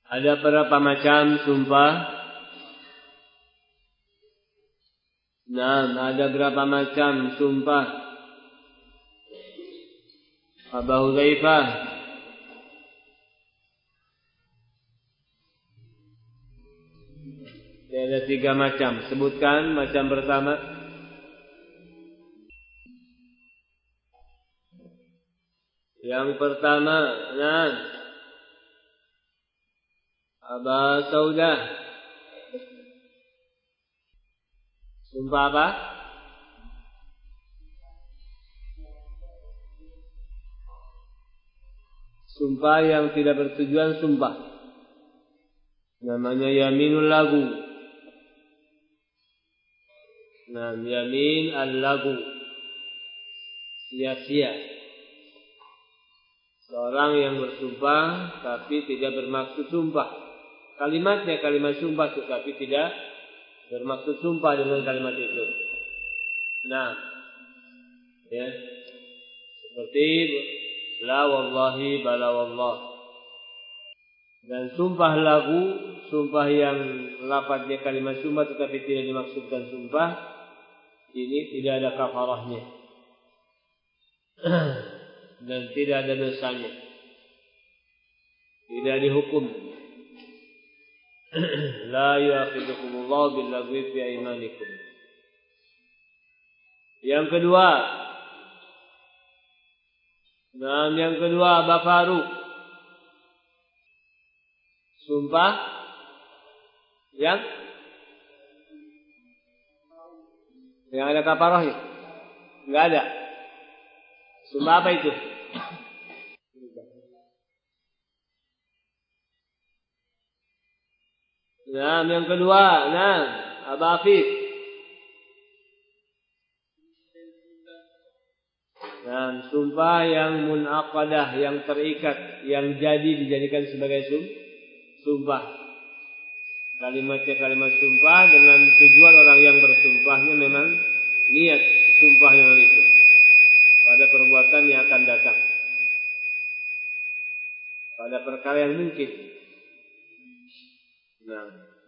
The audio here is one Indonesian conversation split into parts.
Ada berapa macam sumpah? Nah, ada berapa macam sumpah? Abu Hudzaifah. Ada 3 macam. Sebutkan macam pertama. Yang pertama, nah, Aba Saudah. Sumpah apa? Sumpah yang tidak bertujuan sumpah. Namanya yaminul lagu. Nah, yamin al-lagu. Sia-sia. Seorang yang bersumpah tapi tidak bermaksud sumpah. Kalimatnya kalimat sumpah tetapi tidak bermaksud sumpah dengan kalimat itu. Nah, ya. Seperti la wallahi bala wallah. Dan sumpah lagu, sumpah yang lafadznya kalimat sumpah tetapi tidak dimaksudkan sumpah, ini tidak ada kafarahnya. Dan tidak ada dosanya. Tidak dihukum. La yu'akhidhukumullahu bil-lagwi fi aymanikum. Yang kedua, Aba Faruk. Sumpah yang ada kafarahnya? Enggak ada. Sumpah apa itu? Nah, yang kedua, Aba Afif. Nah, sumpah yang munaqadah, yang terikat, yang dijadikan sebagai sumpah. Kalimatnya kalimat sumpah dengan tujuan orang yang bersumpahnya memang niat sumpah dengan itu pada perbuatan yang akan datang, pada perkara yang mungkin. Nah,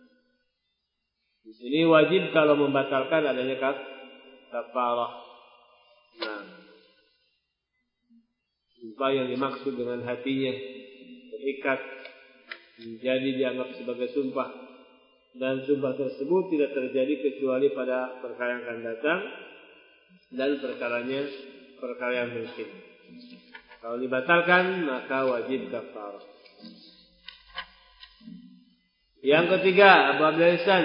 di sini wajib kalau membatalkan adanya kafarah. Nah, sumpah yang dimaksud dengan hatinya terikat menjadi dianggap sebagai sumpah, dan sumpah tersebut tidak terjadi kecuali pada perkara yang akan datang dan perkara yang mungkin. Kalau dibatalkan maka wajib kafarah. Yang ketiga, Abu Abdul Ihsan.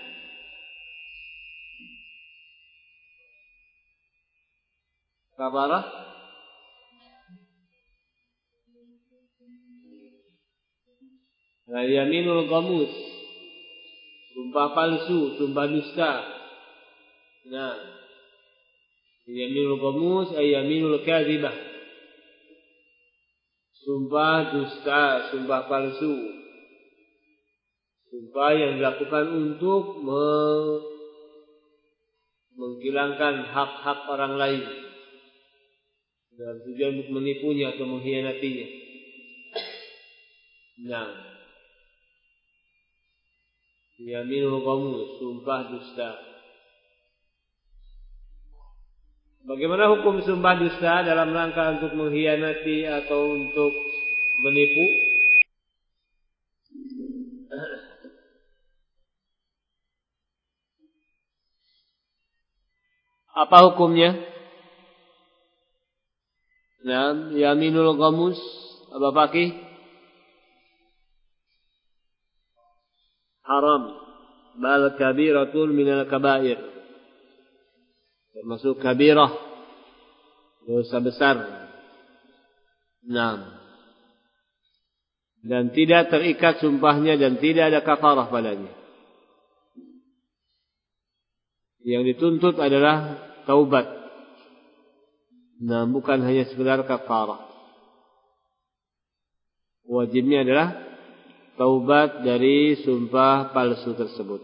Kafarah yaminul ghamus, sumpah palsu, sumpah dusta. Nah, yaminul ghamus ay yaminul kadzibah, sumpah dusta, sumpah palsu, sumpah yang dilakukan untuk menghilangkan hak-hak orang lain dan tujuan untuk menipunya atau mengkhianatinya. Nah, yaminul ghamus, sumpah dusta. Bagaimana hukum sumpah dusta dalam rangka untuk mengkhianati atau untuk menipu? Apa hukumnya? Nah, yaminul ghamus, apa pakai? Haram, bal kabiratun minal kabair, termasuk kabirah, dosa besar. Nah, dan tidak terikat sumpahnya dan tidak ada kafarah padanya. Yang dituntut adalah taubat. Nah, bukan hanya sekedar kafarah. Wajibnya adalah taubat dari sumpah palsu tersebut.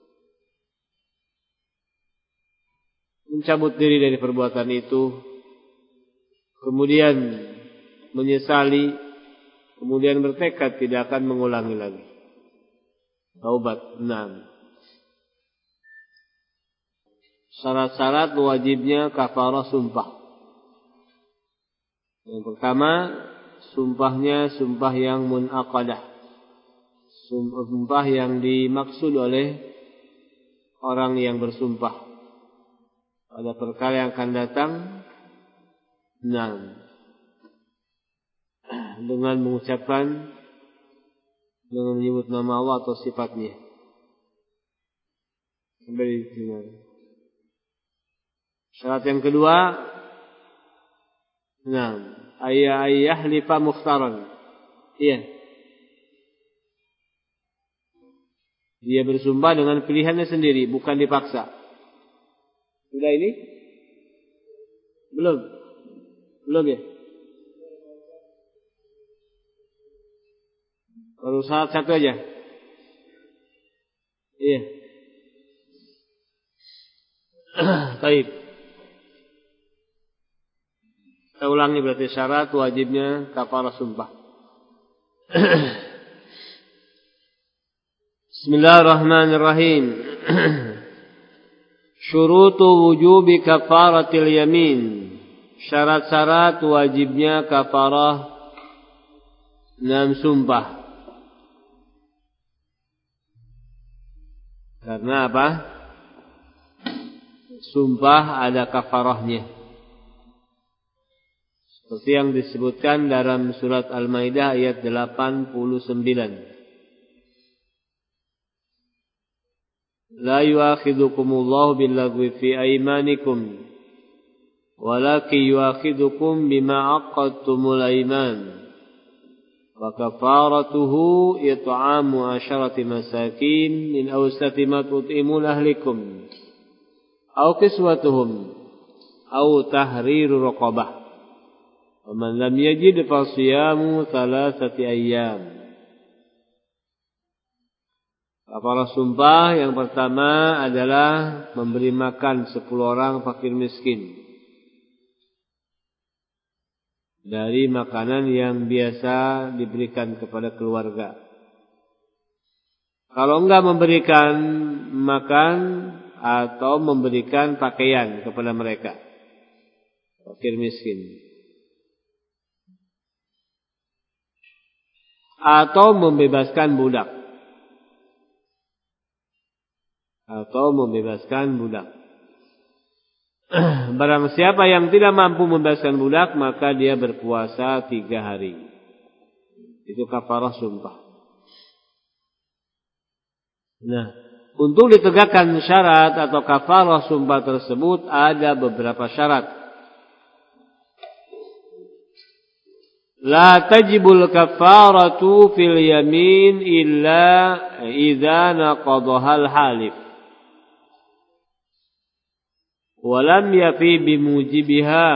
Mencabut diri dari perbuatan itu, kemudian menyesali kemudian bertekad tidak akan mengulangi lagi. Taubat. 6. Syarat-syarat wajibnya kafarah sumpah. Yang pertama, sumpahnya sumpah yang munaqadah. Sumpah yang dimaksud oleh orang yang bersumpah pada perkara yang akan datang. 6. Dengan mengucapkan, dengan menyebut nama Allah atau sifatnya. Sampai di sini. Syarat yang kedua, ayah lipa mukhtaran. Iya. Dia bersumpah dengan pilihannya sendiri, bukan dipaksa. Sudah ini? Belum? Belum ya? Baru syarat satu aja. Iya. Baik. Kita ulangi berarti syarat wajibnya kafarah sumpah. Bismillahirrahmanirrahim. Syurutu wujubi kafaratil yamin. Syarat-syarat wajibnya kafarah sumpah. Karena apa? Sumpah ada kafarahnya. Seperti yang disebutkan dalam surat Al-Maidah ayat 89. La yu'akhidukumullahu billagwi fi aymanikum walakin yu'akhidukum bima 'aqadtumul ayman. Wa kafaratuhu it'amu 'asharati masakin min awsati ma tut'imun ahlikum aw kiswatuhum aw tahriru raqabah. Wa man lam yajid fa siyamu 3 ayyam. Kafarah sumpah yang pertama adalah memberi makan 10 orang fakir miskin dari makanan yang biasa diberikan kepada keluarga. Kalau enggak memberikan makan atau memberikan pakaian kepada mereka, fakir miskin, atau membebaskan budak. Barang siapa yang tidak mampu membebaskan budak, maka dia berpuasa 3 hari. Itu kafarah sumpah. Nah, untuk ditegakkan syarat atau kafarah sumpah tersebut ada beberapa syarat. La tajibul kafaratu fil yamin illa idza naqadhal halif. Walam yafi bimujibiha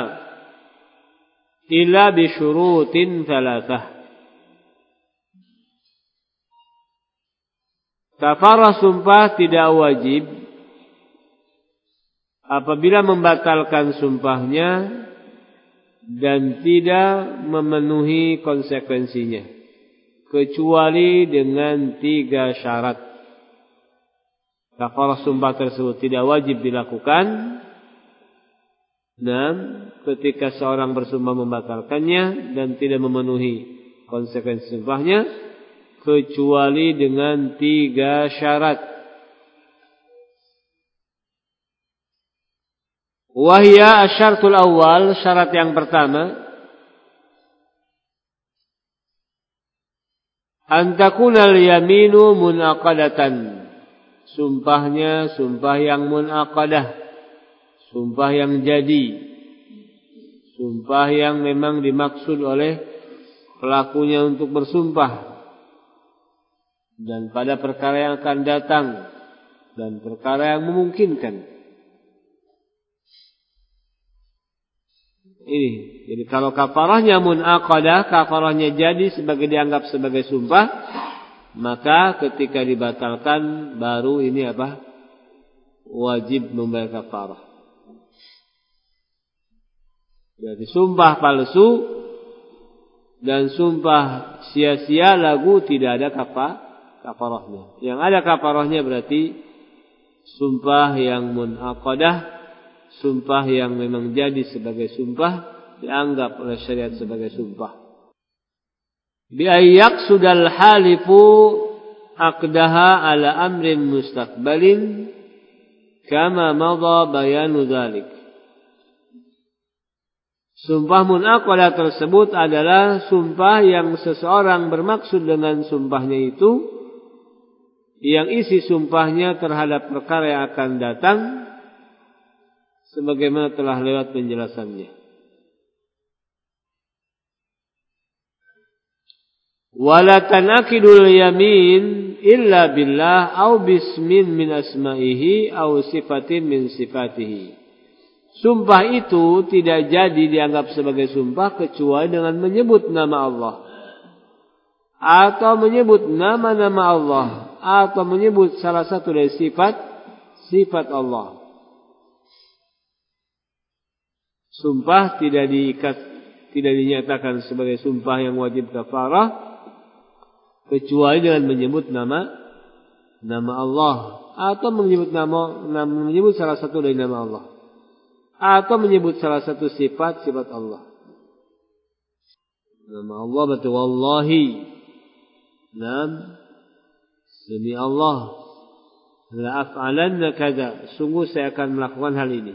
illa bisyurutin 3. Kafarah sumpah tidak wajib apabila membatalkan sumpahnya dan tidak memenuhi konsekuensinya, kecuali dengan 3 syarat. Kafarah sumpah tersebut tidak wajib dilakukan. Dan ketika seorang bersumpah membatalkannya dan tidak memenuhi konsekuensi sumpahnya, kecuali dengan 3 syarat. Wahya asyaratul awal, syarat yang pertama, antakunal yaminu munaqadatan. Sumpahnya sumpah yang munaqadah, sumpah yang jadi, sumpah yang memang dimaksud oleh pelakunya untuk bersumpah, dan pada perkara yang akan datang dan perkara yang memungkinkan. Ini, jadi kalau kafarahnya munaqadah, kafarahnya jadi dianggap sebagai sumpah, maka ketika dibatalkan baru ini apa? Wajib membayar kafarah. Jadi sumpah palsu dan sumpah sia-sia lagu tidak ada kafarahnya. Yang ada kafarahnya berarti sumpah yang munaqadah, sumpah yang memang jadi sebagai sumpah, dianggap oleh syariat sebagai sumpah. Bi ayyak sudal halifu aqdaha ala amrin mustaqbalin kama madha bayanu dzalik. Sumpah munaqadah tersebut adalah sumpah yang seseorang bermaksud dengan sumpahnya itu, yang isi sumpahnya terhadap perkara yang akan datang, sebagaimana telah lewat penjelasannya. Wala tanaqidul yamin illa billah au bismin min asma'ihi au sifatin min sifatihi. Sumpah itu tidak jadi dianggap sebagai sumpah kecuali dengan menyebut nama Allah, atau menyebut nama-nama Allah, atau menyebut salah satu dari sifat Allah. Sumpah tidak dinyatakan sebagai sumpah yang wajib kafarah kecuali dengan menyebut nama Allah, atau menyebut salah satu dari nama Allah, atau menyebut salah satu sifat Allah. Nama Allah berarti wallahi, demi Allah, la af'alanna kadza, sungguh saya akan melakukan hal ini.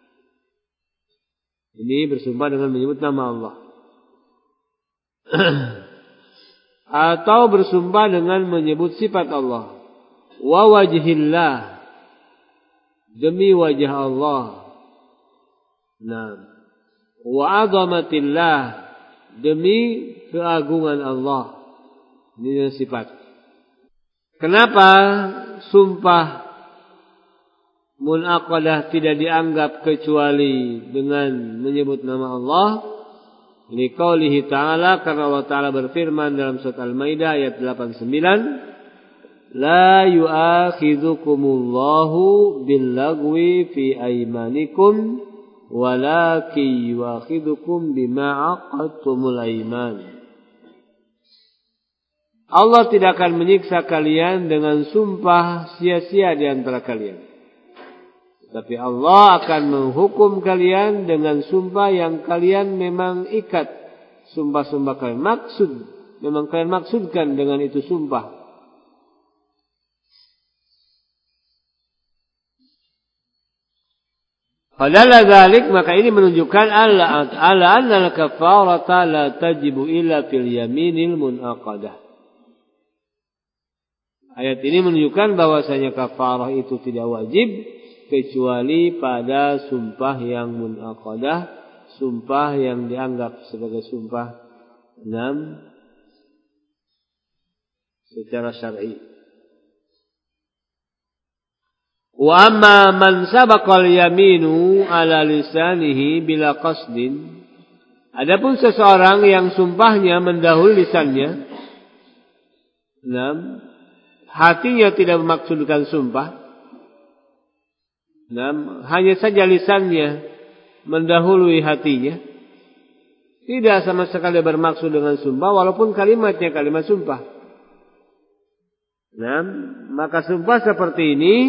Ini bersumpah dengan menyebut nama Allah. Atau bersumpah dengan menyebut sifat Allah. Wa wajhillah, demi wajah Allah. Wa azamatillah, demi keagungan Allah. Ini sifat. Kenapa sumpah munaqadah tidak dianggap kecuali dengan menyebut nama Allah? Liqaulihi ta'ala, karena Allah Ta'ala berfirman dalam surat Al-Maidah ayat 89, la yu'akhidhukumullahu billagwi fi aymanikum walakin yu'akhidhukum bima 'aqadtumul ayman. Allah tidak akan menyiksa kalian dengan sumpah sia-sia di antara kalian, tapi Allah akan menghukum kalian dengan sumpah yang kalian memang ikat. Sumpah-sumpah kalian memang kalian maksudkan dengan itu sumpah. Padahal dzalik, maka ini menunjukkan ala anna al-kafarata la tajibu illa fil yaminil munaqadah. Ayat ini menunjukkan bahwasanya kafarah itu tidak wajib kecuali pada sumpah yang munaqadah, sumpah yang dianggap sebagai sumpah secara syar'i. Wa amma man sabaqal yaminu ala lisanihi bila qasdin, adapun seseorang yang sumpahnya mendahului lisannya, hatinya tidak memaksudkan sumpah, hanya saja lisannya mendahului hatinya, tidak sama sekali bermaksud dengan sumpah, walaupun kalimatnya kalimat sumpah. Maka sumpah seperti ini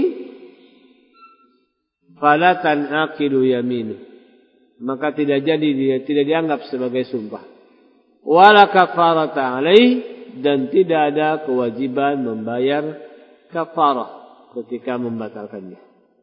fala tanaqidu yaminu, maka tidak dianggap sebagai sumpah. Wala kafarata alaih, dan tidak ada kewajiban membayar kafarah ketika membatalkannya.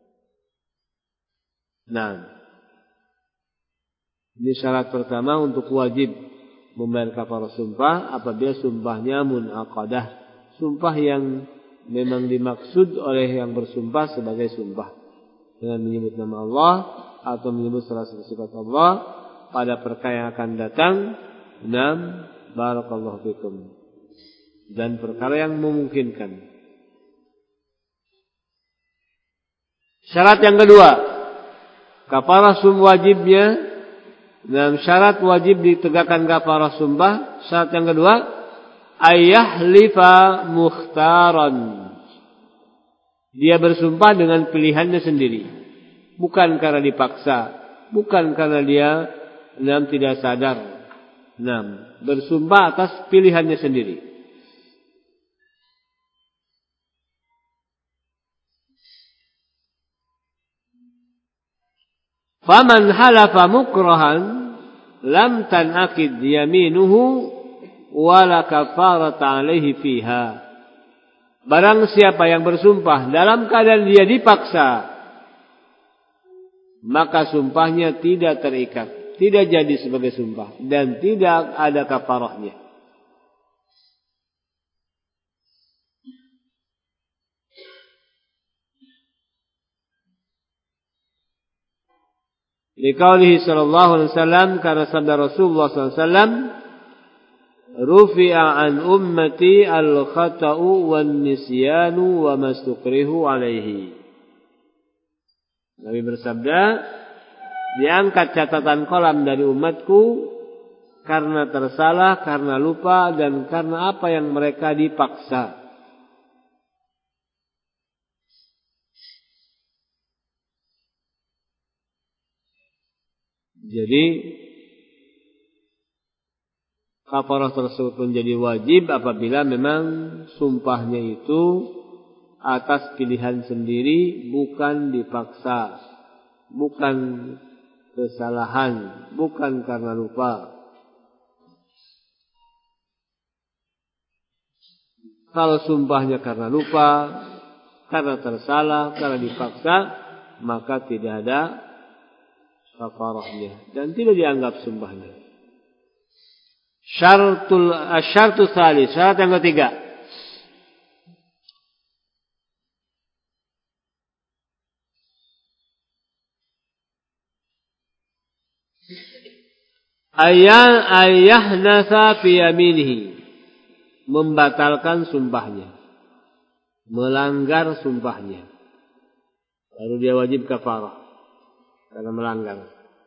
Ini syarat pertama untuk wajib membayar kafarah sumpah, apabila sumpahnya munaqadah, sumpah yang memang dimaksud oleh yang bersumpah sebagai sumpah dengan menyebut nama Allah atau menyebut salah satu sifat Allah pada perkara yang akan datang. Barakallahu fikum. Dan perkara yang memungkinkan. Syarat yang kedua, kafarah sumpah wajibnya, dan syarat wajib ditegakkan kafarah sumpah. Syarat yang kedua, ayyahlifa mukhtaran, dia bersumpah dengan pilihannya sendiri, bukan karena dipaksa, bukan karena dia tidak sadar. bersumpah atas pilihannya sendiri. Faman halafa mukrahan lam tanaqid yaminuhu wala kafarata alaihi fiha. Barang siapa yang bersumpah dalam keadaan dia dipaksa, maka sumpahnya tidak terikat, tidak jadi sebagai sumpah dan tidak ada kafarahnya. Liqaulihi sallallahu alaihi wasallam, karena sabda Rasulullah sallallahu alaihi wasallam, rufi'a an ummati al-khata'u wan nisyanu wa mastukrihu alaihi. Nabi bersabda, diangkat catatan kolam dari umatku karena tersalah, karena lupa, dan karena apa yang mereka dipaksa. Jadi kafarah tersebut menjadi wajib apabila memang sumpahnya itu atas pilihan sendiri, bukan dipaksa, bukan kesalahan, bukan karena lupa. Kalau sumpahnya karena lupa, karena tersalah, karena dipaksa, maka tidak ada kafarahnya dan tidak dianggap sumpahnya. Syartu tsalits, syarat yang ketiga. Ayahnasa fi yaminihi, membatalkan sumpahnya, melanggar sumpahnya, lalu dia wajib kafarah karena melanggar.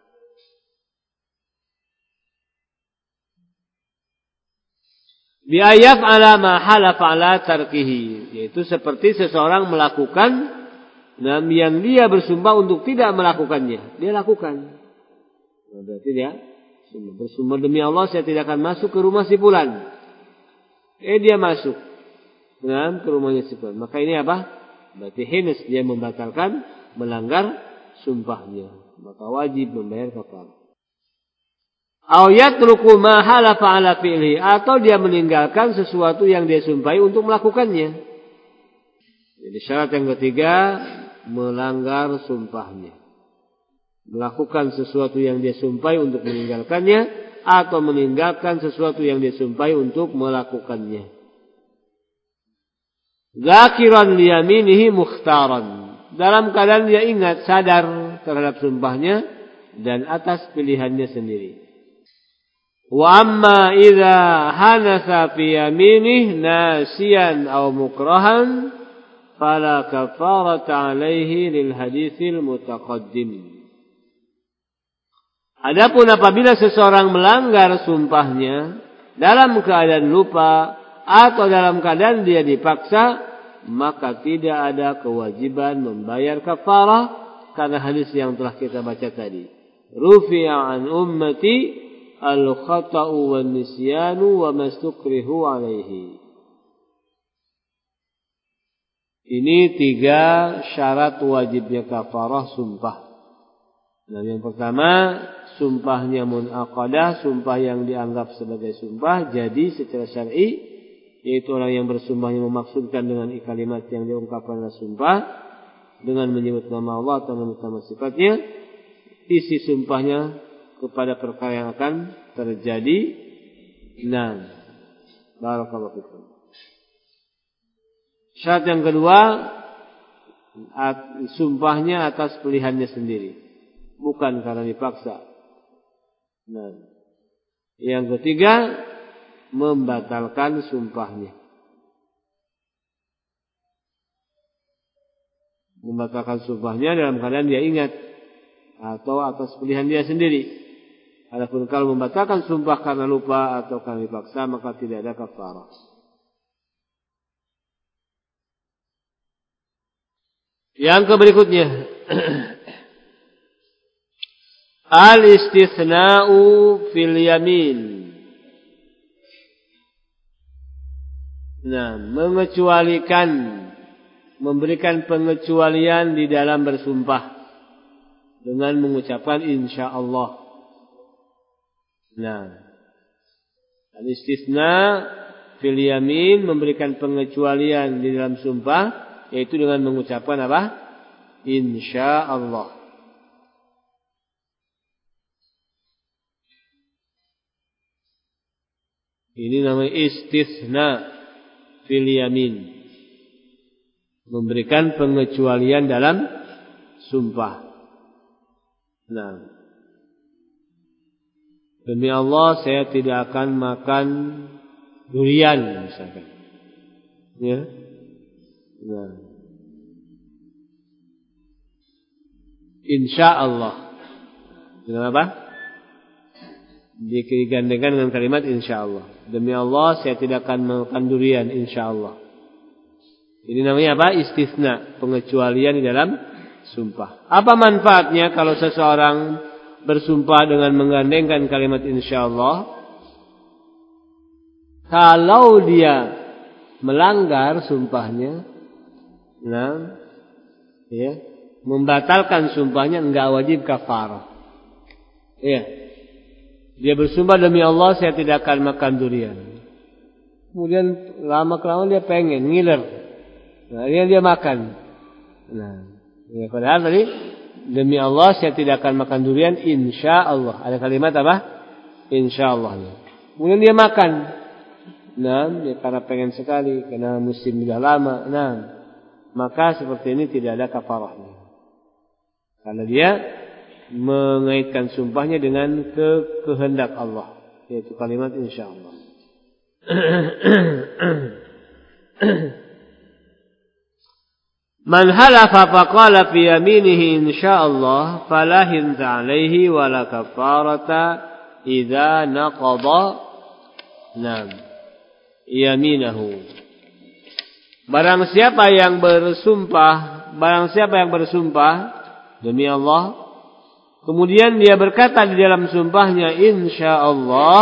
Bi ayaf ala ma halafa ala tarkihi, yaitu seperti seseorang melakukan yang dia bersumpah untuk tidak melakukannya, dia lakukan. Berarti dia bersumpah, demi Allah saya tidak akan masuk ke rumah si fulan. Dia masuk ke rumahnya si fulan. Maka ini apa? Berarti hines, dia membatalkan, melanggar sumpahnya, maka wajib membayar kafarah. Aw yatruku ma halafa ala fi'li, atau dia meninggalkan sesuatu yang dia sumpahi untuk melakukannya. Jadi syarat yang ketiga, melanggar sumpahnya, melakukan sesuatu yang dia sumpahi untuk meninggalkannya, atau meninggalkan sesuatu yang dia sumpahi untuk melakukannya. Zakiran liyaminihi mukhtaran, dalam keadaan dia ingat, sadar terhadap sumpahnya dan atas pilihannya sendiri. Wa amma idza hanasa fi yaminih nasiyan aw mukrahan fala kafarata alaihi lil haditsil mutaqaddim. Adapun apabila seseorang melanggar sumpahnya dalam keadaan lupa atau dalam keadaan dia dipaksa, maka tidak ada kewajiban membayar kafarah karena hadis yang telah kita baca tadi. Rufi'a an ummati al-khata'u wan nisyanu wa mastukrihu alaihi. Ini 3 syarat wajibnya kafarah sumpah. Nah, yang pertama, sumpahnya munaqadah, sumpah yang dianggap sebagai sumpah jadi secara syar'i, yaitu orang yang bersumpah yang memaksudkan dengan kalimat yang diungkapkan adalah sumpah dengan menyebut nama Allah atau nama sifatnya, isi sumpahnya kepada perkara yang akan terjadi. Nah, barakallahu fikum. Syarat yang kedua, sumpahnya atas pilihannya sendiri, bukan karena dipaksa. Nah, yang ketiga, membatalkan sumpahnya. Membatalkan sumpahnya dalam keadaan dia ingat atau atas pilihan dia sendiri. Adapun kalau membatalkan sumpah karena lupa atau karena dipaksa, maka tidak ada kafarah. Yang berikutnya, al-istithna'u fil yamin. Nah, mengecualikan, memberikan pengecualian di dalam bersumpah dengan mengucapkan insyaallah. Nah, al-istisna fil yamin, memberikan pengecualian di dalam sumpah, yaitu dengan mengucapkan apa? Insyaallah. Ini namanya istisna fil yamin, memberikan pengecualian dalam sumpah. Nah, demi Allah saya tidak akan makan durian misalkan. Ya. Nah, insyaallah. Dengan apa? Digandengkan dengan kalimat insyaallah. Demi Allah saya tidak akan makan durian insyaallah. Ini namanya apa? Istisna, pengecualian di dalam sumpah. Apa manfaatnya kalau seseorang bersumpah dengan menggandengkan kalimat insyaallah? Kalau dia melanggar sumpahnya, nah, ya, membatalkan sumpahnya, enggak wajib kafarah. Ya. Dia bersumpah demi Allah saya tidak akan makan durian. Kemudian lama-kelamaan dia pengen ngiler. Nah, dia makan. Nah, ya, padahal tadi demi Allah saya tidak akan makan durian insyaallah. Ada kalimat apa? Insyaallah. Kemudian dia makan. Nah, dia karena pengen sekali, karena musim sudah lama. Nah, maka seperti ini tidak ada kafarahnya. Karena dia mengaitkan sumpahnya dengan kehendak Allah, yaitu kalimat insyaallah. Man halafa faqala fi yaminihi insyaallah fala hinta alaihi wala kafarata idza naqada yaminahu. Barang siapa yang bersumpah demi Allah, kemudian dia berkata di dalam sumpahnya insyaallah,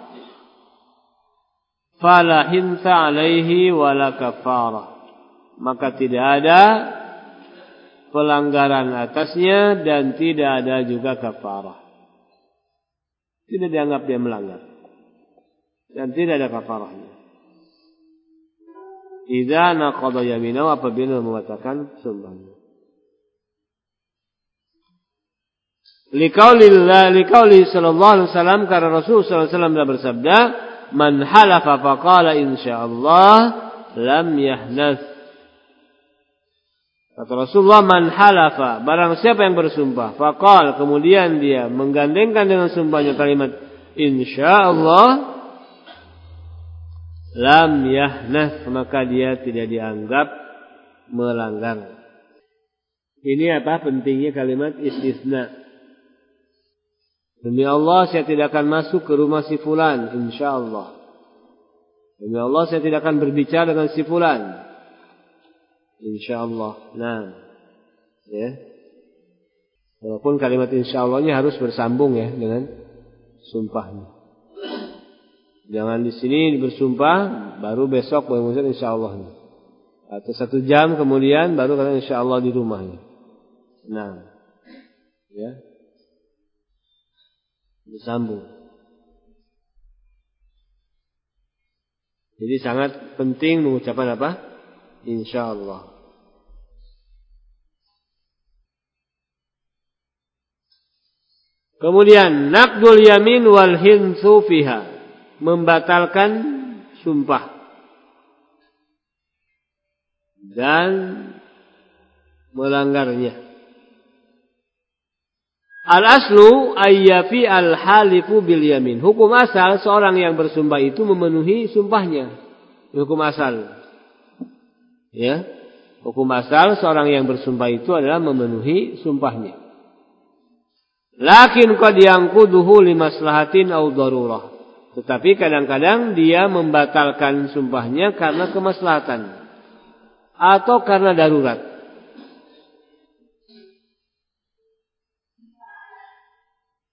fala hinta alaihi wala kafarah, maka tidak ada pelanggaran atasnya dan tidak ada juga kafarah. Tidak dianggap dia melanggar dan tidak ada kafarahnya. Idza naqada yaminahu, apabila membatalkan sumpahnya. Liqauli sallallahu alaihi wasallam, karena Rasul sallallahu alaihi wasallam telah bersabda, man halafa faqala insyaallah lam yahnas. Kata Rasulullah, man halafa, barang siapa yang bersumpah, faqal, kemudian dia menggandengkan dengan sumpahnya kalimat insyaallah, lam yahnas, maka dia tidak dianggap melanggar. Ini apa pentingnya kalimat istisna. Demi Allah saya tidak akan masuk ke rumah si fulan insyaallah. Demi Allah saya tidak akan berbicara dengan si fulan insyaallah. Nah, ya. Walaupun kalimat insyaallah-nya harus bersambung ya dengan sumpahnya. Jangan di sini bersumpah baru besok baru mengucapkan insyaallah. Atau 1 jam kemudian baru kata insyaallah di rumahnya. Nah, ya. Bersambung. Jadi sangat penting mengucapkan apa? Insyaallah. Kemudian naqdul yamin wal hinsu fiha, membatalkan sumpah dan melanggarnya. Al-aslu ayyafi al-halifu bil yamin. Hukum asal seorang yang bersumpah itu memenuhi sumpahnya. Hukum asal. Ya. Hukum asal seorang yang bersumpah itu adalah memenuhi sumpahnya. Lakin qad yanquduhu limaslahatin aw darurah. Tetapi kadang-kadang dia membatalkan sumpahnya karena kemaslahatan atau karena darurat.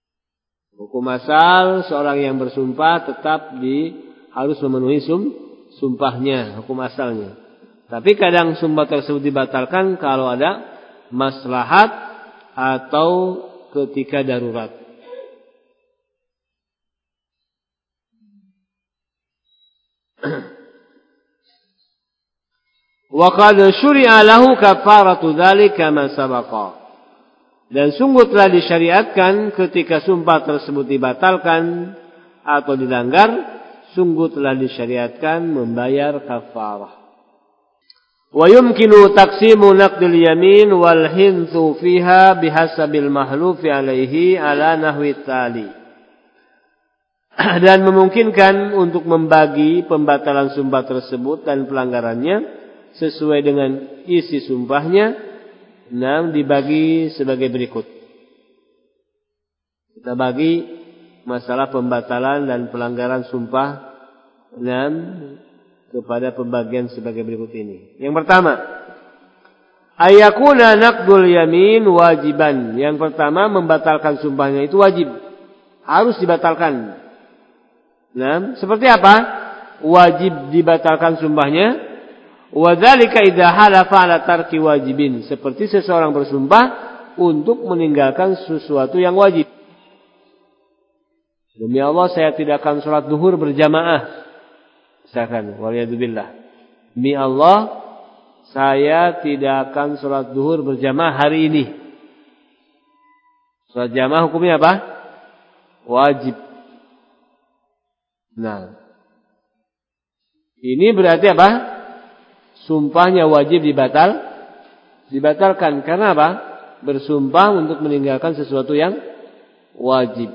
Hukum asal seorang yang bersumpah tetap harus memenuhi sumpahnya, hukum asalnya. Tapi kadang sumpah tersebut dibatalkan kalau ada maslahat atau ketika darurat. Wa qad syuri'a lahu kafaratu dzalika ma sabaqa. Dan sungguh telah disyariatkan ketika sumpah tersebut dibatalkan atau dilanggar, sungguh telah disyariatkan membayar kafarah. Wa yumkinu taqsimu naqdil yamin wal hinthu fiha bihasabil mahlufi alaihi ala nahwi tali. Dan memungkinkan untuk membagi pembatalan sumpah tersebut dan pelanggarannya sesuai dengan isi sumpahnya, dibagi sebagai berikut. Kita bagi masalah pembatalan dan pelanggaran sumpah kepada pembagian sebagai berikut ini. Yang pertama, ayakuna naqdul yamin wajiban. Yang pertama, membatalkan sumpahnya itu wajib, harus dibatalkan. Seperti apa? Wajib dibatalkan sumpahnya. Wa dzalika idza halafa ala tarki wajibin, seperti seseorang bersumpah untuk meninggalkan sesuatu yang wajib. Demi Allah saya tidak akan sholat duhur berjamaah. Misalkan, waliyadzubillah. Demi Allah saya tidak akan sholat duhur berjamaah hari ini. Sholat jamaah hukumnya apa? Wajib. Nah, ini berarti apa? Sumpahnya wajib dibatalkan. Karena apa? Bersumpah untuk meninggalkan sesuatu yang wajib.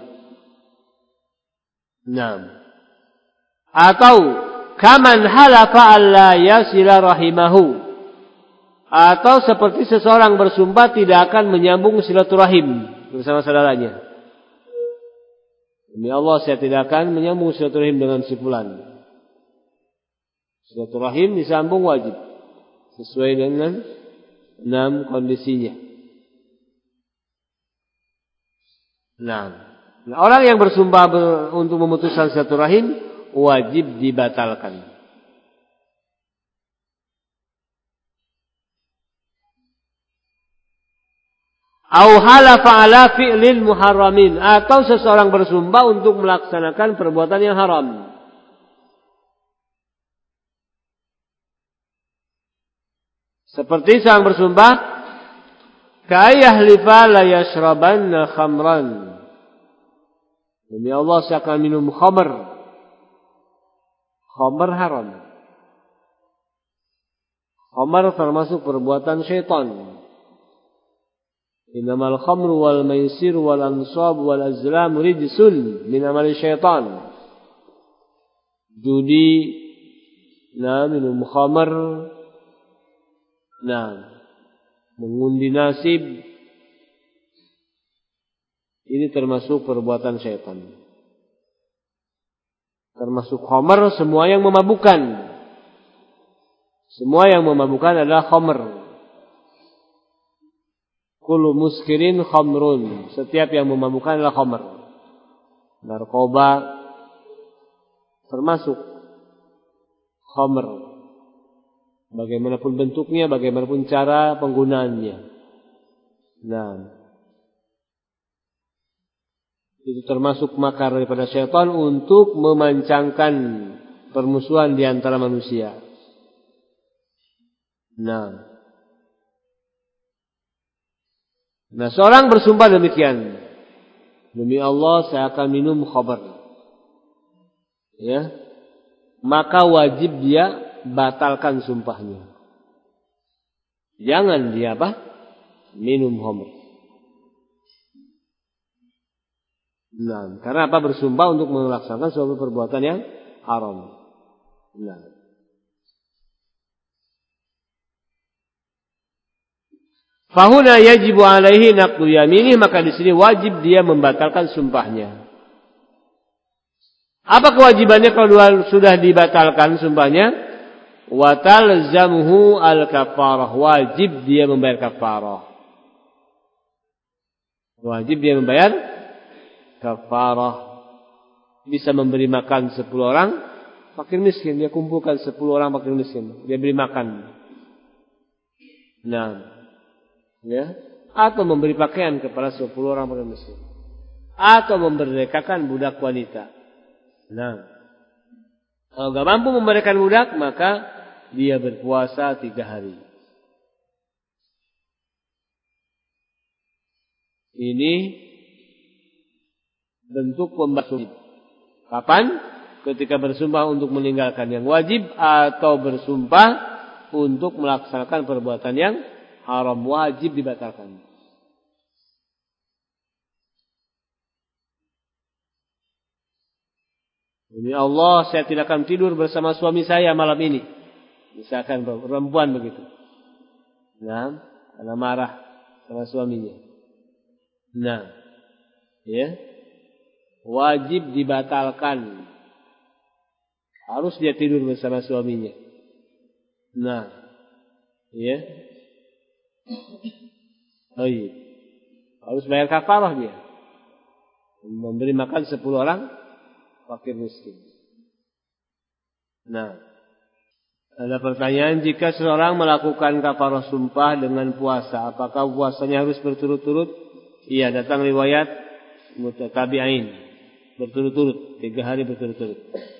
Atau kaman halafa alla yasila rahimahu. Atau seperti seseorang bersumpah tidak akan menyambung silaturahim bersama saudaranya. Demi Allah saya tidak akan menyambung silaturahim dengan si fulan. Silaturahim disambung wajib sesuai dengan 6 kondisinya. Orang yang bersumpah untuk memutuskan silaturahim wajib dibatalkan. Au halafa ala fi'lil muharramin, atau seseorang bersumpah untuk melaksanakan perbuatan yang haram. Seperti seorang bersumpah, ka'ayahlifa la yashrabanna khamran. Demi Allah saya akan minum khamr. Khamr haram. Khamr termasuk perbuatan syaitan. Innamal khamru wal maisir wal ansab wal azlam rijsun min amali syaitan. Judi, minum khamr, mengundi nasib, ini termasuk perbuatan syaitan. Termasuk khamr, semua yang memabukkan. Semua yang memabukkan adalah khamr. Kullu muskirin khamrun, setiap yang memabukkan adalah khamr. Narkoba termasuk khamr. Bagaimanapun bentuknya, bagaimanapun cara penggunaannya. Itu termasuk makar daripada syaitan untuk memancangkan permusuhan di antara manusia. Seorang bersumpah demikian. Demi Allah saya akan minum khamr. Maka wajib dia batalkan sumpahnya. Jangan dia minum khamr. Karena bersumpah untuk melaksanakan suatu perbuatan yang haram. Fahuna yajibu alaihi naqdu yaminih, maka di sini wajib dia membatalkan sumpahnya. Apa kewajibannya kalau sudah dibatalkan sumpahnya? Wa talzamuhu al-kafarah, wajib dia membayar kafarah. Wajib dia membayar kafarah. Bisa memberi makan 10 orang fakir miskin, dia kumpulkan 10 orang fakir miskin, dia beri makan. Nah, ya, atau memberi pakaian kepada 10 orang fakir miskin, atau memerdekakan budak wanita. Nah, kalau enggak mampu memerdekakan budak, maka dia berpuasa 3 hari. Ini bentuk pembatasan. Kapan? Ketika bersumpah untuk meninggalkan yang wajib atau bersumpah untuk melaksanakan perbuatan yang haram, wajib dibatalkan. Demi Allah, saya tidak akan tidur bersama suami saya malam ini. Misalkan perempuan begitu. Nah, karena marah sama suaminya. Nah, ya, wajib dibatalkan. Harus dia tidur bersama suaminya. Nah, ya, harus bayar kafarah dia. Memberi makan 10 orang fakir miskin. Nah, ada pertanyaan, jika seseorang melakukan kafarah sumpah dengan puasa, apakah puasanya harus berturut-turut? Iya, datang riwayat mutatabi'ain, berturut-turut, 3 hari berturut-turut.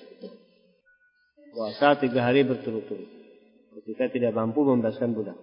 Puasa 3 hari berturut-turut ketika tidak mampu membebaskan budak.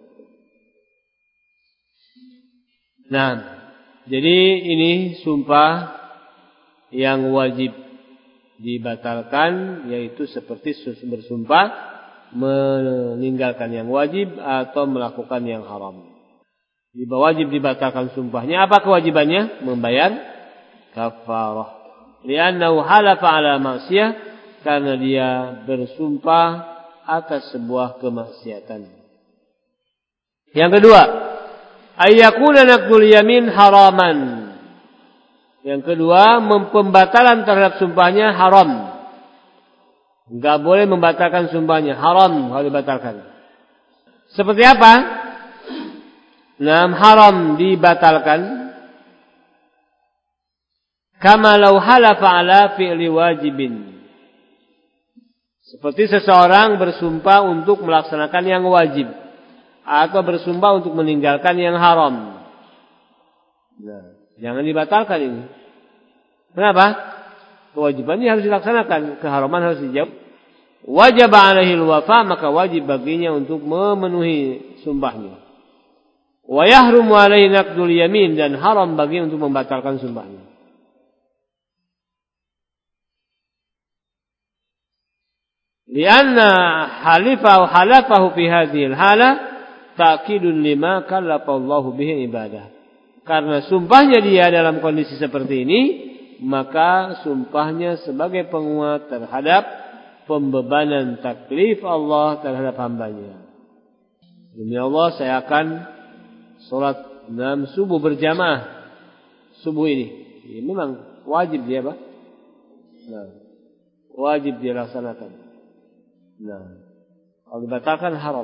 Nah, jadi ini sumpah yang wajib dibatalkan, yaitu seperti bersumpah meninggalkan yang wajib atau melakukan yang haram. Wajib dibatalkan sumpahnya. Apa kewajibannya? Membayar kafarah. Li'annahu halafa ala ma'siyah, karena dia bersumpah atas sebuah kemaksiatan. Yang kedua, ayyakuna naqdul yamin haraman. Yang kedua, pembatalan terhadap sumpahnya haram. Enggak boleh membatalkan sumpahnya, haram kalau dibatalkan. Seperti apa? Haram dibatalkan kama law halafa ala fi'li wajibin. Seperti seseorang bersumpah untuk melaksanakan yang wajib atau bersumpah untuk meninggalkan yang haram. Nah, jangan dibatalkan ini. Kenapa? Kewajibannya harus dilaksanakan, keharaman harus dijauh. Wajib alaihi al-wafa, maka wajib baginya untuk memenuhi sumpahnya. Wa yahrumu alaihi naqdul yamin, dan haram baginya untuk membatalkan sumpahnya. Lianna halafahu fi hadhil hala ta'kidun lima kallafa Allahu bihi ibadah. Karena sumpahnya dia dalam kondisi seperti ini, maka sumpahnya sebagai penguat terhadap pembebanan taklif Allah terhadap hambanya. Demi Allah, saya akan sholat 6 subuh berjamaah subuh ini. Ya, memang wajib dia, Pak. Nah, wajib dia laksanakan. Nah, kalau dibatalkan haram.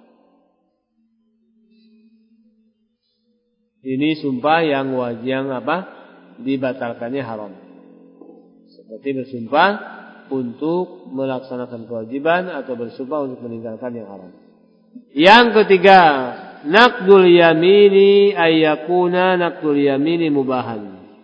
Ini sumpah yang wajib dibatalkannya haram. Seperti bersumpah untuk melaksanakan kewajiban atau bersumpah untuk meninggalkan yang haram. Yang ketiga, naqdul yamini ayyakuna naqdul yamini mubahan.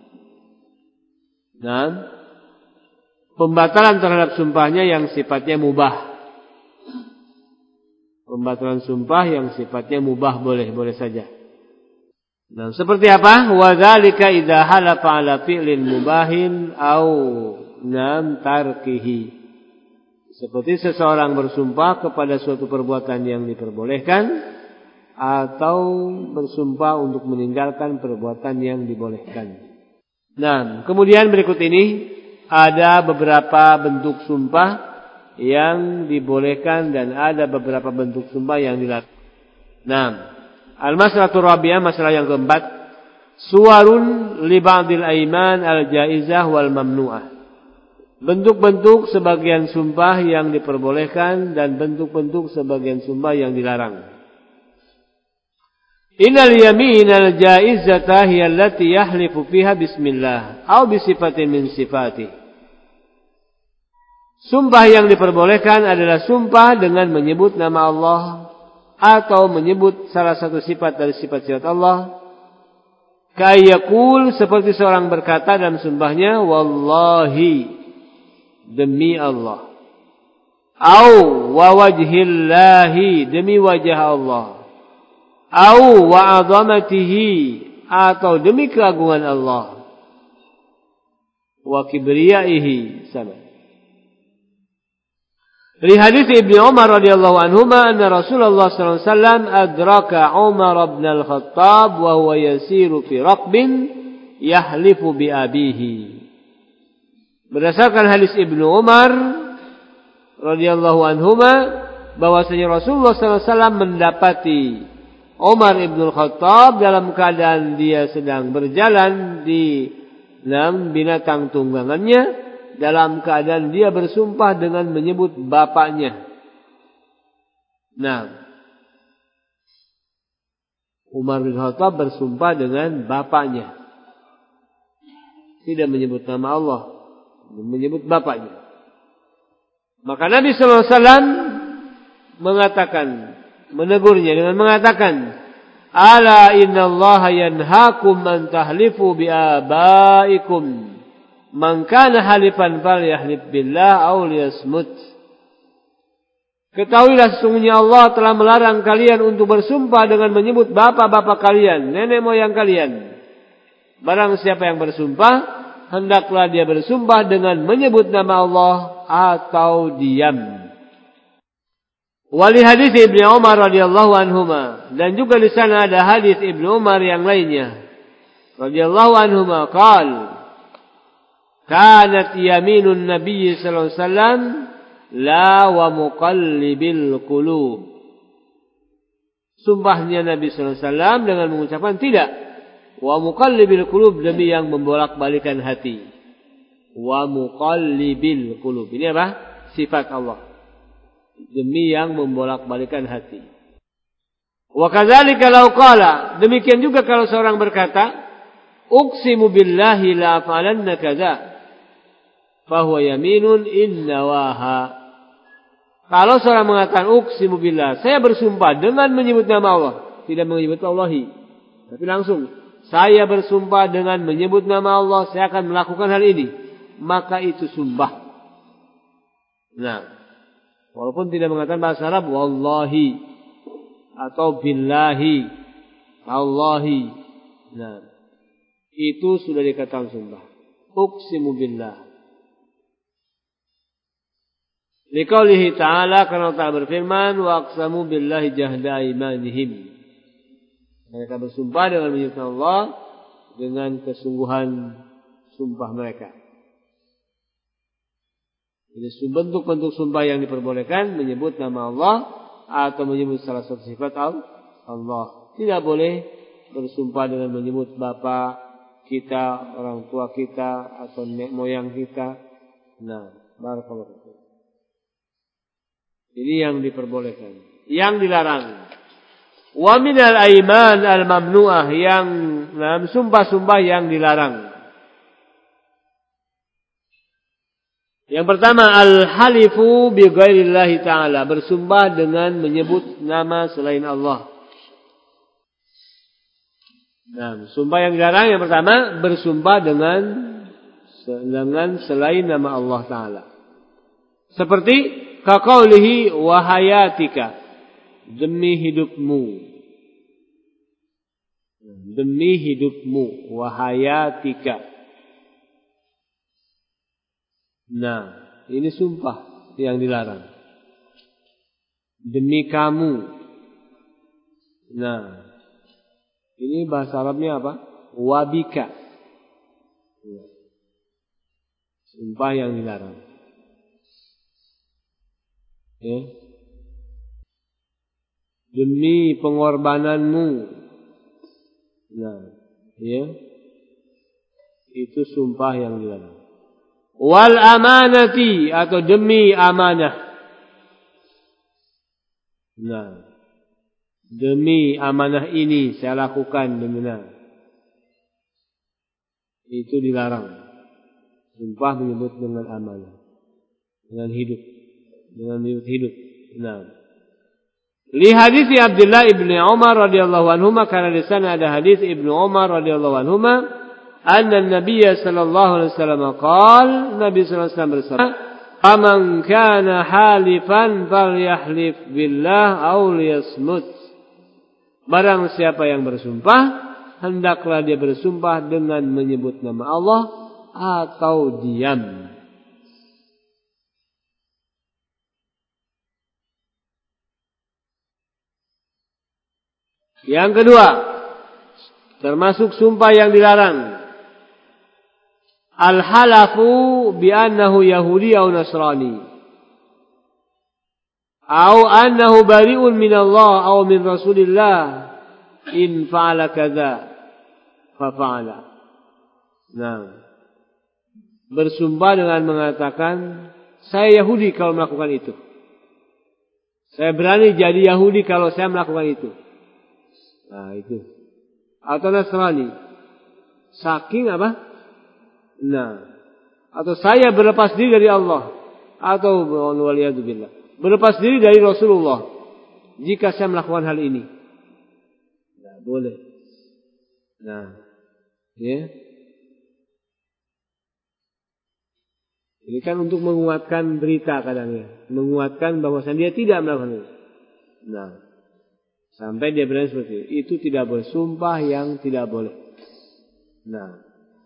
Nah, pembatalan terhadap sumpahnya yang sifatnya mubah. Pembatalan sumpah yang sifatnya mubah, boleh saja. Nah, seperti apa? Wa dzalika idza halafa ala fi'lin mubahin au tarkihi. Seperti seseorang bersumpah kepada suatu perbuatan yang diperbolehkan atau bersumpah untuk meninggalkan perbuatan yang dibolehkan. Nah, kemudian berikut ini ada beberapa bentuk sumpah yang dibolehkan dan ada beberapa bentuk sumpah yang dilarang. Nah, al-mas'alatur rabi'ah, masalah yang keempat, suwarun li ba'dil aiman al-jaizah wal mamnu'ah. Bentuk-bentuk sebagian sumpah yang diperbolehkan dan bentuk-bentuk sebagian sumpah yang dilarang. Innal yamin al-jaizata hiya allati yahlifu fiha bismillah aw bi sifatin min sifatih. Sumpah yang diperbolehkan adalah sumpah dengan menyebut nama Allah atau menyebut salah satu sifat dari sifat-sifat Allah. Kayakul, seperti seorang berkata dalam sumpahnya, wallahi, demi Allah. Au wa wajhillahi, demi wajah Allah. Au wa azamatihi, atau demi keagungan Allah. Wa kibriyaihi, sama. Dari hadis Ibnu Umar radhiyallahu anhuma anna Rasulullah sallallahu alaihi wasallam adraka Umar bin Al-Khattab wa huwa yasiru fi raqbin yahlifu bi abihi. Berdasarkan hadis Ibnu Umar radhiyallahu anhuma bahwasanya Rasulullah sallallahu alaihi wasallam mendapati Umar bin Al-Khattab dalam keadaan dia sedang berjalan di dalam binatang tunggangannya, dalam keadaan dia bersumpah dengan menyebut bapaknya. Nah, Umar bin Khattab bersumpah dengan bapaknya. Tidak menyebut nama Allah, menyebut bapaknya. Maka Nabi sallallahu alaihi wasallam mengatakan, menegurnya dengan mengatakan, "Ala innallaha yanhaakum an tahlifu bi abaikum. Man kana halifan falyahlif billah aw liyasmut." Ketahuilah sesungguhnya Allah telah melarang kalian untuk bersumpah dengan menyebut bapak-bapak kalian, nenek moyang kalian. Barang siapa yang bersumpah, hendaklah dia bersumpah dengan menyebut nama Allah atau diam. Wali hadis Ibnu Umar radhiyallahu anhuma, dan juga di sana ada hadis Ibnu Umar yang lainnya radhiyallahu anhuma, qala kanat yaminun Nabi sallallahu alaihi wasallam la wa muqallibil qulub. Sumpahnya Nabi sallallahu alaihi wasallam dengan mengucapkan tidak. Wa muqallibil qulub, demi yang membolak-balikan hati. Wa muqallibil qulub. Ini apa? Sifat Allah. Demi yang membolak-balikan hati. Wa kadzalika law qala, demikian juga kalau seorang berkata, uqsimu billahi la fa'alanna kadza, fahuwa yaminun innawaha. Kalau seorang mengatakan uqsimu billah, saya bersumpah dengan menyebut nama Allah, tidak menyebut Allahi, tapi langsung saya bersumpah dengan menyebut nama Allah, saya akan melakukan hal ini, maka itu sumpah. Nah, walaupun tidak mengatakan bahasa Arab wallahi atau billahi, Allahi, nah, itu sudah dikatakan sumpah. Uqsimu billah. Liqaulihi ta'ala, karena Allah berfirman, wa aqsamu billahi jahda imanihim. Mereka bersumpah dengan menyebut Allah dengan kesungguhan sumpah mereka. Jadi bentuk-bentuk sumpah yang diperbolehkan menyebut nama Allah atau menyebut salah satu sifat Allah. Tidak boleh bersumpah dengan menyebut bapak kita, orang tua kita, atau nenek moyang kita. Nah, barakallahu fikum. Ini yang diperbolehkan. Yang dilarang. Wa minal aiman al-mamnu'ah, yang dalam sumpah-sumpah yang dilarang. Yang pertama, al-halifu bi ghairillahi ta'ala, bersumpah dengan menyebut nama selain Allah. Nah, sumpah yang dilarang yang pertama, bersumpah dengan selain nama Allah Ta'ala. Seperti kaqaulihi wa hayatika, demi hidupmu. Demi hidupmu, wa hayatika. Nah, ini sumpah yang dilarang. Demi kamu. Nah, ini bahasa Arabnya apa? Wabika. Sumpah yang dilarang. Ya. Demi pengorbananmu. Nah, ya. Itu sumpah yang dilarang. Wal amanati, atau demi amanah. Nah, demi amanah ini saya lakukan benar. Itu dilarang. Sumpah menyebut dengan amanah. dengan hidup, dengan hidup. Nah. Li hadis Abdullah ibn Umar radhiyallahu anhuma, karena di sana ada hadis Ibnu Umar radhiyallahu anhuma, anna Nabi sallallahu alaihi wasallam qala, Nabi sallallahu alaihi wasallam bersabda, "Aman kana halifan falyahlif billah aw liyasmut." Barang siapa yang bersumpah, hendaklah dia bersumpah dengan menyebut nama Allah atau diam. Yang kedua, termasuk sumpah yang dilarang, al-halafu bi annahu yahudi aw nasrani, aw annahu bari'un min Allah aw min Rasulillah, in fa'ala kadza fa fa'ala. Nah, bersumpah dengan mengatakan, saya Yahudi kalau melakukan itu. Saya berani jadi Yahudi kalau saya melakukan itu. Nah, itu. Atau Nasrani. Saking apa? Nah. Atau saya berlepas diri dari Allah. Atau waliyadzubillah, berlepas diri dari Rasulullah jika saya melakukan hal ini. Nah, boleh. Nah. Ya. Ini kan untuk menguatkan berita kadangnya. Menguatkan bahwasanya dia tidak melakukan itu. Nah. Sampai dia berani seperti itu. Itu tidak bersumpah yang tidak boleh. Nah.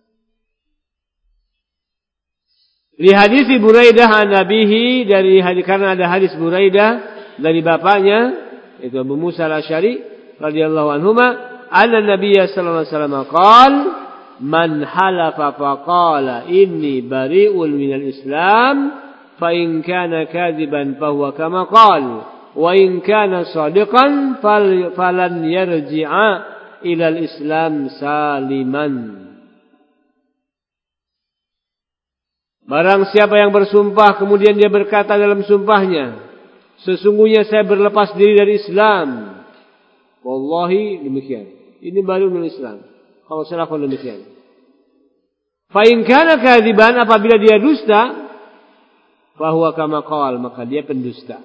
Li hadis Buraidah an Nabihi, dari hadis, karena ada hadis Buraidah dari bapaknya, itu Abu Musa al-Asy'ari radhiyallahu anhuma, anna Nabiyya sallallahu alaihi wasallam qala, man halafa faqala inni bari'un minal Islam, fa in kana kadziban fa huwa kama qala. Wa in kana shadiqan falan yarji'a ila al-Islam saliman. Barang siapa yang bersumpah kemudian dia berkata dalam sumpahnya, sesungguhnya saya berlepas diri dari Islam, wallahi demikian, ini baru dari Islam, kalau saya lakukan demikian. Fa in kana kadziban, apabila dia dusta, fa huwa kama qala, maka dia pendusta.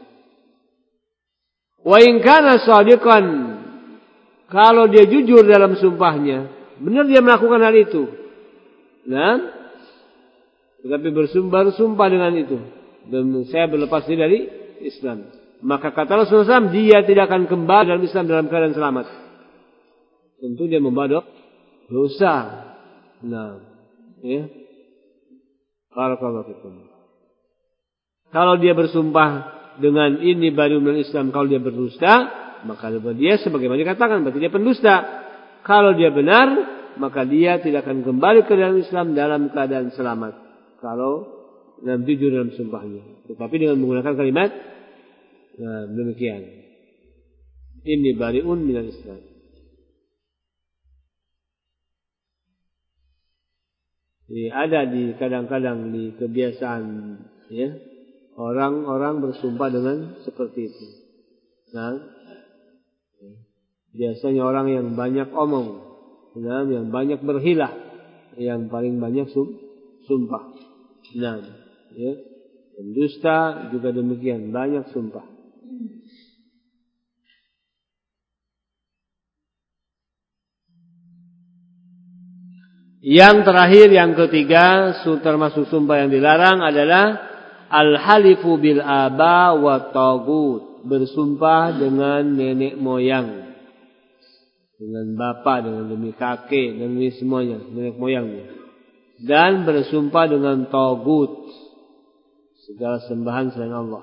Wa in kana shadiqan, kalau dia jujur dalam sumpahnya, benar dia melakukan hal itu. Nah, tetapi bersumpah dengan itu, dan saya berlepas diri dari Islam, maka kata Rasulullah SAW, dia tidak akan kembali dalam Islam dalam keadaan selamat. Tentu dia membawa dosa. Nah, ya. Barakallahu fikum. Kalau dia bersumpah dengan ini baru minal Islam, kalau dia berdusta, maka dia sebagaimana dikatakan berarti dia pendusta. Kalau dia benar, maka dia tidak akan kembali ke dalam Islam dalam keadaan selamat. Kalau jujur dalam sumpahnya, tetapi dengan menggunakan kalimat demikian, ini bari'un minal Islam. Ada di kadang-kadang di kebiasaan, ya, orang-orang bersumpah dengan seperti itu. Nah, biasanya orang yang banyak omong, nah, yang banyak berhilah, yang paling banyak sumpah. Nah, ya, pendusta juga demikian, banyak sumpah. Yang terakhir, yang ketiga, termasuk sumpah yang dilarang adalah al-halifu bil aba wa tagut, bersumpah dengan nenek moyang, dengan bapak, dengan demi kakek, dan demi semuanya, nenek moyangnya, dan bersumpah dengan tagut, segala sembahan selain Allah.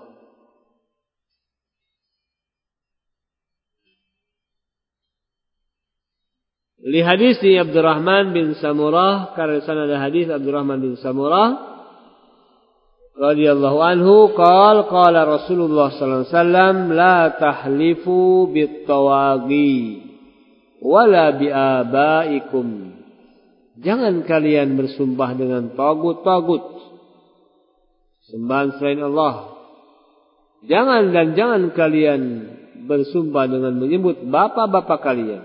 Li hadis Abdurrahman bin Samurah, karena sana ada hadis Abdurrahman bin Samurah radhiyallahu anhu, qala Rasulullah sallallahu alaihi wasallam, la tahlifu bit-tawagi wala bi abaikum. Jangan kalian bersumpah dengan tagut-tagut, sembahan selain Allah. Jangan kalian bersumpah dengan menyebut bapak-bapak kalian.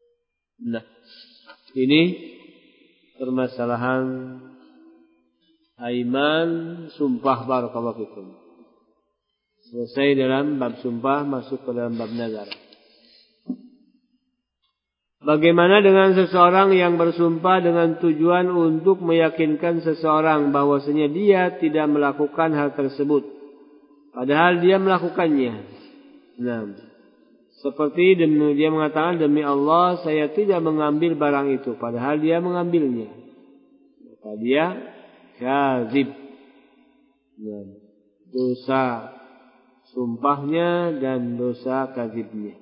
Nah, ini permasalahan Aiman, sumpah, barakallahu fikum. Selesai dalam bab sumpah, masuk ke dalam bab nazar. Bagaimana dengan seseorang yang bersumpah dengan tujuan untuk meyakinkan seseorang bahwasanya dia tidak melakukan hal tersebut, padahal dia melakukannya. Nah, seperti dia mengatakan, demi Allah saya tidak mengambil barang itu, padahal dia mengambilnya. Maka dia kadzib. Nah, dosa sumpahnya dan dosa kadzibnya.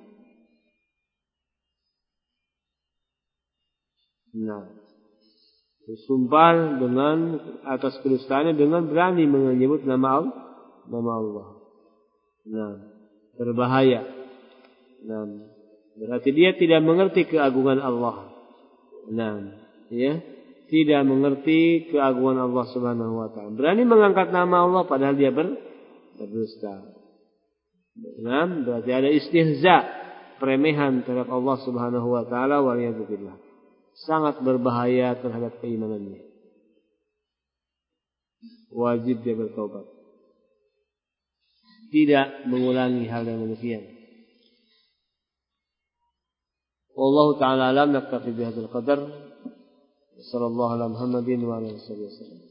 Nah, bersumpah dengan atas kedustaannya dengan berani menyebut nama Allah. Nah, berbahaya. Nah, berarti dia tidak mengerti keagungan Allah. Nah, ya, tidak mengerti keagungan Allah Subhanahu wa taala. Berani mengangkat nama Allah padahal dia berdusta. Nah, berarti ada istihza, peremehan terhadap Allah Subhanahu wa taala, waliyadzubillah. Sangat berbahaya terhadap keimanannya. Wajib dia bertaubat. Tidak mengulangi hal yang demikian. Wallahu ta'ala alam, naktafi bihadzal qadar. Sallallahu ala Muhammadin wa alihi wasallam.